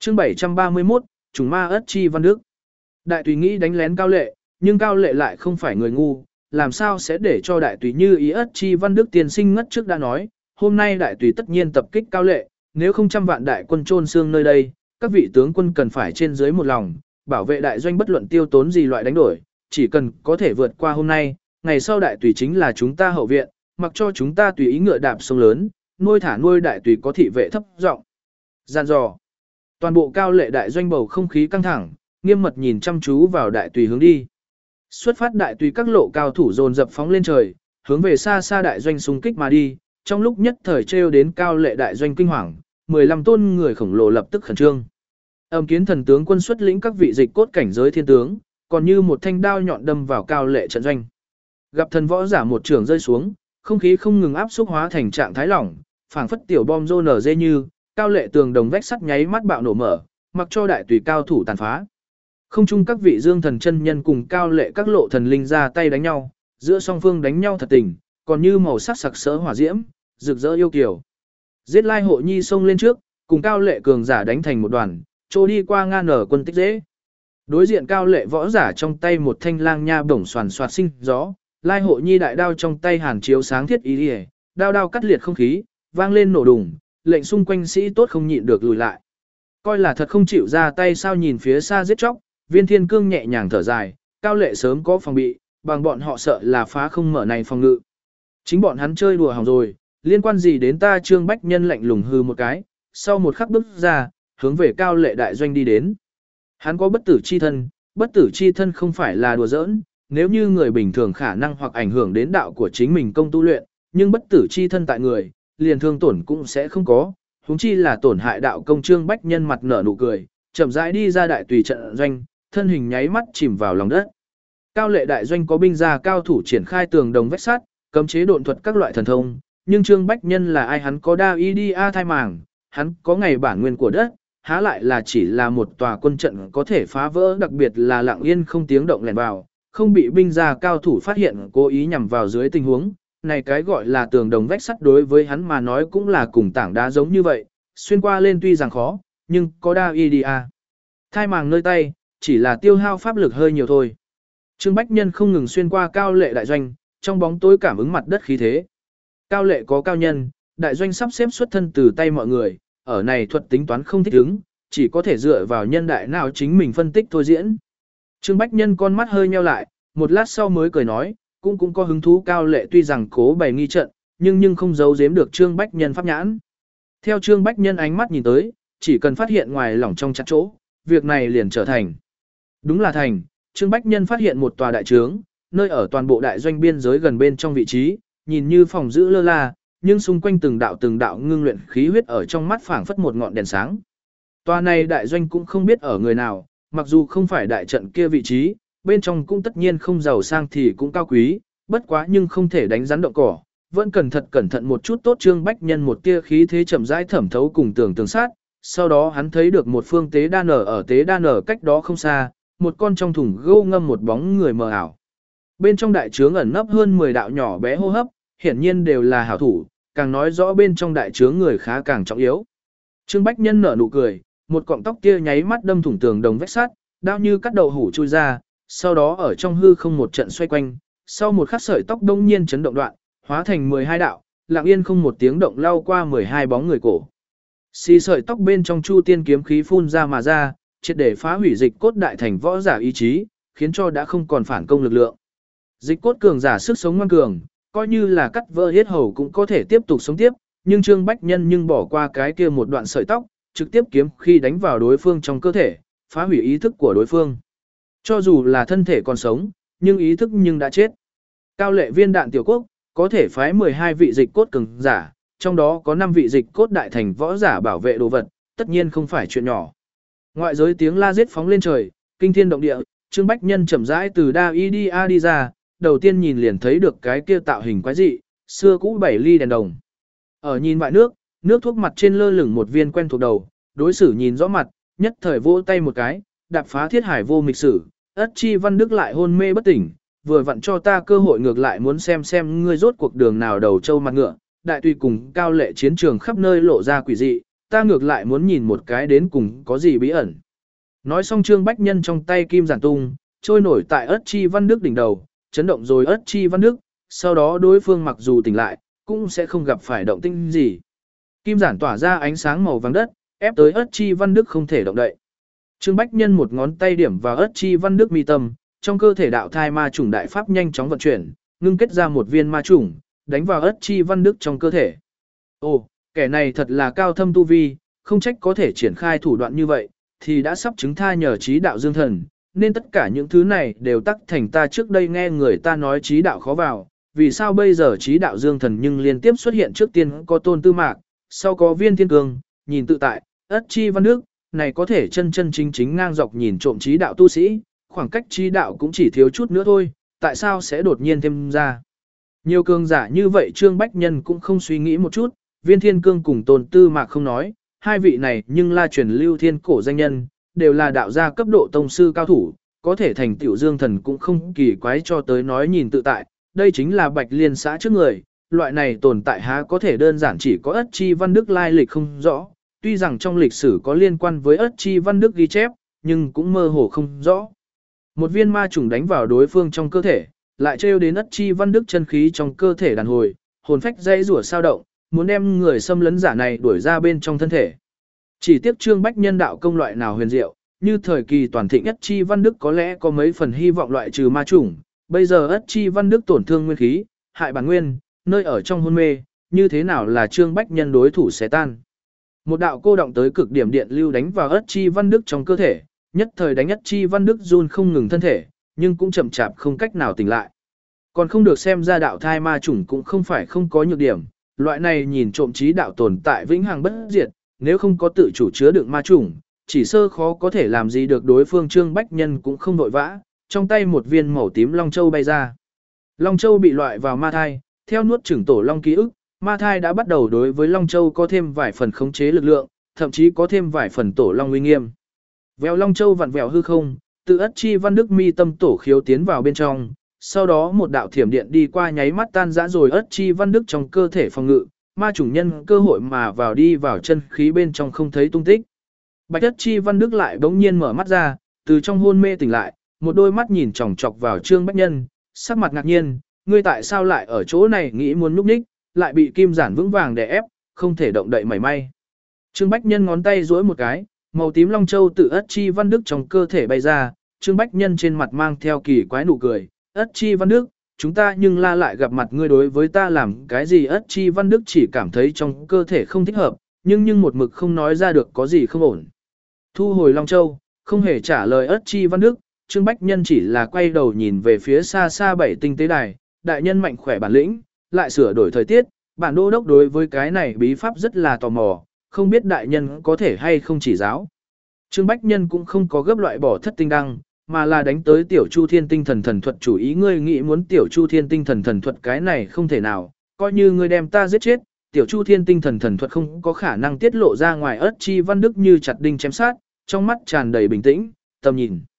Chương 731, trùng ma ất chi văn đức. Đại tùy nghĩ đánh lén Cao Lệ, nhưng Cao Lệ lại không phải người ngu, làm sao sẽ để cho đại tùy như ý ất chi văn đức tiên sinh ngất trước đã nói, hôm nay đại tùy tất nhiên tập kích Cao Lệ, nếu không trăm vạn đại quân chôn xương nơi đây, các vị tướng quân cần phải trên dưới một lòng, bảo vệ đại doanh bất luận tiêu tốn gì loại đánh đổi, chỉ cần có thể vượt qua hôm nay, ngày sau đại tùy chính là chúng ta hậu viện, mặc cho chúng ta tùy ý ngựa đạp sông lớn, nuôi thả nuôi đại tùy có thị vệ thấp giọng gian dò. Toàn bộ Cao Lệ đại doanh bầu không khí căng thẳng, nghiêm mật nhìn chăm chú vào đại tùy hướng đi. Xuất phát đại tùy các lộ cao thủ dồn dập phóng lên trời, hướng về xa xa đại doanh xung kích mà đi, trong lúc nhất thời trêu đến Cao Lệ đại doanh kinh hoàng, 15 tôn người khổng lồ lập tức khẩn trương. Âm Kiến Thần tướng quân xuất lĩnh các vị dịch cốt cảnh giới thiên tướng, còn như một thanh đao nhọn đâm vào Cao Lệ trận doanh. Gặp thần võ giả một trường rơi xuống, không khí không ngừng áp xúc hóa thành trạng thái lỏng, phảng phất tiểu bom rô nở dê như, Cao Lệ tường đồng vách sắt nháy mắt bạo nổ mở, mặc cho đại tùy cao thủ tàn phá. Không chung các vị dương thần chân nhân cùng Cao Lệ các lộ thần linh ra tay đánh nhau, giữa song phương đánh nhau thật tình, còn như màu sắc sặc sỡ hỏa diễm, rực rỡ yêu kiều. Giết Lai Hộ Nhi xông lên trước, cùng Cao Lệ cường giả đánh thành một đoàn, trô đi qua ngang nở quân tích dễ. Đối diện Cao Lệ võ giả trong tay một thanh lang nha bổng xoàn xoạt sinh gió, Lai Hộ Nhi đại đao trong tay hàn chiếu sáng thiết ý liễu, đao đao cắt liệt không khí, vang lên nổ đùng, lệnh xung quanh sĩ tốt không nhịn được lùi lại. Coi là thật không chịu ra tay sao nhìn phía xa giết chóc, Viên Thiên Cương nhẹ nhàng thở dài, Cao Lệ sớm có phòng bị, bằng bọn họ sợ là phá không mở này phòng ngự. Chính bọn hắn chơi đùa hỏng rồi, liên quan gì đến ta. Trương Bách Nhân lạnh lùng hư một cái, sau một khắc bước ra, hướng về Cao Lệ đại doanh đi đến. Hắn có bất tử chi thân không phải là đùa giỡn, nếu như người bình thường khả năng hoặc ảnh hưởng đến đạo của chính mình công tu luyện, nhưng bất tử chi thân tại người, liền thương tổn cũng sẽ không có, huống chi là tổn hại đạo công. Trương Bách Nhân mặt nở nụ cười, chậm rãi đi ra đại tùy trận doanh, thân hình nháy mắt chìm vào lòng đất. Cao Lệ đại doanh có binh gia cao thủ triển khai tường đồng vách sắt, cấm chế độn thuật các loại thần thông, nhưng Trương Bách Nhân là ai? Hắn có đa y đi a thai màng, hắn có ngày bản nguyên của đất, há lại là chỉ là một tòa quân trận có thể phá vỡ, đặc biệt là lặng yên không tiếng động lẻn vào, không bị binh gia cao thủ phát hiện cố ý nhằm vào dưới tình huống. Này cái gọi là tường đồng vách sắt đối với hắn mà nói cũng là cùng tảng đá giống như vậy, xuyên qua lên tuy rằng khó, nhưng có đa y đi a thai màng nơi tay, chỉ là tiêu hao pháp lực hơi nhiều thôi. Trương Bách Nhân không ngừng xuyên qua Cao Lệ đại doanh, trong bóng tối cảm ứng mặt đất khí thế. Cao Lệ có cao nhân, đại doanh sắp xếp xuất thân từ tay mọi người, ở này thuật tính toán không thích ứng, chỉ có thể dựa vào nhân đại nào chính mình phân tích thôi diễn. Trương Bách Nhân con mắt hơi nheo lại, một lát sau mới cười nói, cũng có hứng thú. Cao Lệ tuy rằng cố bày nghi trận, nhưng không giấu giếm được Trương Bách Nhân pháp nhãn. Theo Trương Bách Nhân ánh mắt nhìn tới, chỉ cần phát hiện ngoài lỏng trong chặt chỗ, việc này liền trở thành. Đúng là thành, Trương Bách Nhân phát hiện một tòa đại trướng, nơi ở toàn bộ đại doanh biên giới gần bên trong vị trí, nhìn như phòng giữ lơ là, nhưng xung quanh từng đạo ngưng luyện khí huyết ở trong mắt phảng phất một ngọn đèn sáng. Tòa này đại doanh cũng không biết ở người nào, mặc dù không phải đại trận kia vị trí, bên trong cũng tất nhiên không giàu sang thì cũng cao quý, bất quá nhưng không thể đánh rắn động cỏ, vẫn cần thật cẩn thận một chút tốt. Trương Bách Nhân một tia khí thế chậm rãi thẩm thấu cùng tường sát, sau đó hắn thấy được một phương tế đan ở tế đan ở cách đó không xa, một con trong thùng gỗ ngâm một bóng người mờ ảo. Bên trong đại trướng ẩn nấp hơn 10 đạo nhỏ bé hô hấp, hiển nhiên đều là hảo thủ, càng nói rõ bên trong đại trướng người khá càng trọng yếu. Trương Bách Nhân nở nụ cười, một cọng tóc kia nháy mắt đâm thủng tường đồng vách sắt, đao như cắt đầu hủ chui ra, sau đó ở trong hư không một trận xoay quanh, sau một khắc sợi tóc đông nhiên chấn động đoạn, hóa thành 12 đạo, lặng yên không một tiếng động lao qua 12 bóng người cổ. Xì sợi tóc bên trong chu tiên kiếm khí phun ra mà ra, triệt để phá hủy dịch cốt đại thành võ giả ý chí, khiến cho đã không còn phản công lực lượng. Dịch cốt cường giả sức sống ngoan cường, coi như là cắt vỡ hết hầu cũng có thể tiếp tục sống tiếp, nhưng Trương Bách Nhân nhưng bỏ qua cái kia một đoạn sợi tóc, trực tiếp kiếm khi đánh vào đối phương trong cơ thể, phá hủy ý thức của đối phương. Cho dù là thân thể còn sống, nhưng ý thức nhưng đã chết. Cao Lệ viên đạn tiểu quốc, có thể phái 12 vị dịch cốt cường giả, trong đó có 5 vị dịch cốt đại thành võ giả bảo vệ đồ vật, tất nhiên không phải chuyện nhỏ. Ngoại giới tiếng la giết phóng lên trời, kinh thiên động địa, Trương Bách Nhân chậm rãi từ đa y đi ra, đầu tiên nhìn liền thấy được cái kia tạo hình quái dị, xưa cũ 7 ly đèn đồng. Ở nhìn vại nước thuốc mặt trên lơ lửng một viên quen thuộc đầu, đối xử nhìn rõ mặt, nhất thời vỗ tay một cái, đạp phá thiết hải vô mịch sử, ất chi văn đức lại hôn mê bất tỉnh, vừa vặn cho ta cơ hội ngược lại muốn xem ngươi rốt cuộc đường nào đầu trâu mặt ngựa. Đại tùy cùng Cao Lệ chiến trường khắp nơi lộ ra quỷ dị, ta ngược lại muốn nhìn một cái đến cùng có gì bí ẩn. Nói xong Trương Bách Nhân trong tay kim giản tung, trôi nổi tại Ất Chi Văn Đức đỉnh đầu, chấn động rồi Ất Chi Văn Đức, sau đó đối phương mặc dù tỉnh lại, cũng sẽ không gặp phải động tĩnh gì. Kim giản tỏa ra ánh sáng màu vàng đất, ép tới Ất Chi Văn Đức không thể động đậy. Trương Bách Nhân một ngón tay điểm vào Ất Chi Văn Đức mi tâm, trong cơ thể đạo thai ma chủng đại pháp nhanh chóng vận chuyển, ngưng kết ra một viên ma chủng, đánh vào Ất Chi Văn Đức trong cơ thể. Ồ, kẻ này thật là cao thâm tu vi, không trách có thể triển khai thủ đoạn như vậy, thì đã sắp chứng tha nhờ trí đạo dương thần, nên tất cả những thứ này đều tắc thành ta trước đây nghe người ta nói trí đạo khó vào, vì sao bây giờ trí đạo dương thần nhưng liên tiếp xuất hiện trước tiên có Tôn Tư Mạc, sau có Viên Thiên Cương, nhìn tự tại, Ất Chi Văn Đức, này có thể chân chân chính chính ngang dọc nhìn trộm trí đạo tu sĩ, khoảng cách trí đạo cũng chỉ thiếu chút nữa thôi, tại sao sẽ đột nhiên thêm ra. Nhiều cường giả như vậy Trương Bách Nhân cũng không suy nghĩ một chút, Viên Thiên Cương cùng Tôn Tư Mạc không nói, hai vị này nhưng là truyền lưu thiên cổ danh nhân, đều là đạo gia cấp độ tông sư cao thủ, có thể thành tiểu dương thần cũng không kỳ quái cho tới nói nhìn tự tại, đây chính là Bạch Liên xã trước người, loại này tồn tại há có thể đơn giản chỉ có Ất Chi Văn Đức lai lịch không rõ, tuy rằng trong lịch sử có liên quan với Ất Chi Văn Đức ghi chép, nhưng cũng mơ hồ không rõ. Một viên ma trùng đánh vào đối phương trong cơ thể, lại trêu đến Ất Chi Văn Đức chân khí trong cơ thể đàn hồi, hồn phách dây rủa sao động, muốn đem người xâm lấn giả này đuổi ra bên trong thân thể. Chỉ tiếc Trương Bách Nhân đạo công loại nào huyền diệu, như thời kỳ toàn thịnh Ất Chi Văn Đức có lẽ có mấy phần hy vọng loại trừ ma chủng, bây giờ Ất Chi Văn Đức tổn thương nguyên khí, hại bản nguyên, nơi ở trong hôn mê, như thế nào là Trương Bách Nhân đối thủ sẽ tan. Một đạo cô động tới cực điểm điện lưu đánh vào Ất Chi Văn Đức trong cơ thể, nhất thời đánh Ất Chi Văn Đức run không ngừng thân thể, nhưng cũng chậm chạp không cách nào tỉnh lại. Còn không được xem ra đạo thai ma chủng cũng không phải không có nhược điểm, loại này nhìn trộm trí đạo tồn tại vĩnh hằng bất diệt, nếu không có tự chủ chứa đựng ma chủng, chỉ sơ khó có thể làm gì được đối phương. Trương Bách Nhân cũng không vội vã, trong tay một viên màu tím long châu bay ra. Long châu bị loại vào ma thai, theo nuốt chửng tổ long ký ức, ma thai đã bắt đầu đối với long châu có thêm vài phần khống chế lực lượng, thậm chí có thêm vài phần tổ long uy nghiêm. Vèo long châu vặn vẹo hư không, tự Ất Chi Văn Đức mi tâm tổ khiếu tiến vào bên trong, sau đó một đạo thiểm điện đi qua nháy mắt tan rã rồi Ất Chi Văn Đức trong cơ thể phòng ngự, ma chủng nhân cơ hội mà vào đi vào chân khí bên trong không thấy tung tích. Bạch Ất Chi Văn Đức lại bỗng nhiên mở mắt ra, từ trong hôn mê tỉnh lại, một đôi mắt nhìn chòng chọc vào Trương Bách Nhân, sắc mặt ngạc nhiên, ngươi tại sao lại ở chỗ này nghĩ muốn núp ních, lại bị kim giản vững vàng đè ép, không thể động đậy mảy may. Trương Bách Nhân ngón tay duỗi một cái, màu tím long châu tự Ất Chi Văn Đức trong cơ thể bay ra, Trương Bách Nhân trên mặt mang theo kỳ quái nụ cười, Ất Chi Văn Đức, chúng ta nhưng la lại gặp mặt ngươi đối với ta làm cái gì. Ất Chi Văn Đức chỉ cảm thấy trong cơ thể không thích hợp, nhưng một mực không nói ra được có gì không ổn. Thu hồi long châu, không hề trả lời Ất Chi Văn Đức, Trương Bách Nhân chỉ là quay đầu nhìn về phía xa xa bảy tinh tế đài, đại nhân mạnh khỏe bản lĩnh, lại sửa đổi thời tiết, bản đô đốc đối với cái này bí pháp rất là tò mò, không biết đại nhân có thể hay không chỉ giáo. Trương Bách Nhân cũng không có gấp loại bỏ thất tinh đăng, mà là đánh tới tiểu Chu Thiên tinh thần thần thuật chủ ý. Ngươi nghĩ muốn tiểu Chu Thiên tinh thần thần thuật cái này không thể nào, coi như ngươi đem ta giết chết, tiểu Chu Thiên tinh thần thần thuật không có khả năng tiết lộ ra ngoài. Ất Chi Văn Đức như chặt đinh chém sát, trong mắt tràn đầy bình tĩnh, tầm nhìn.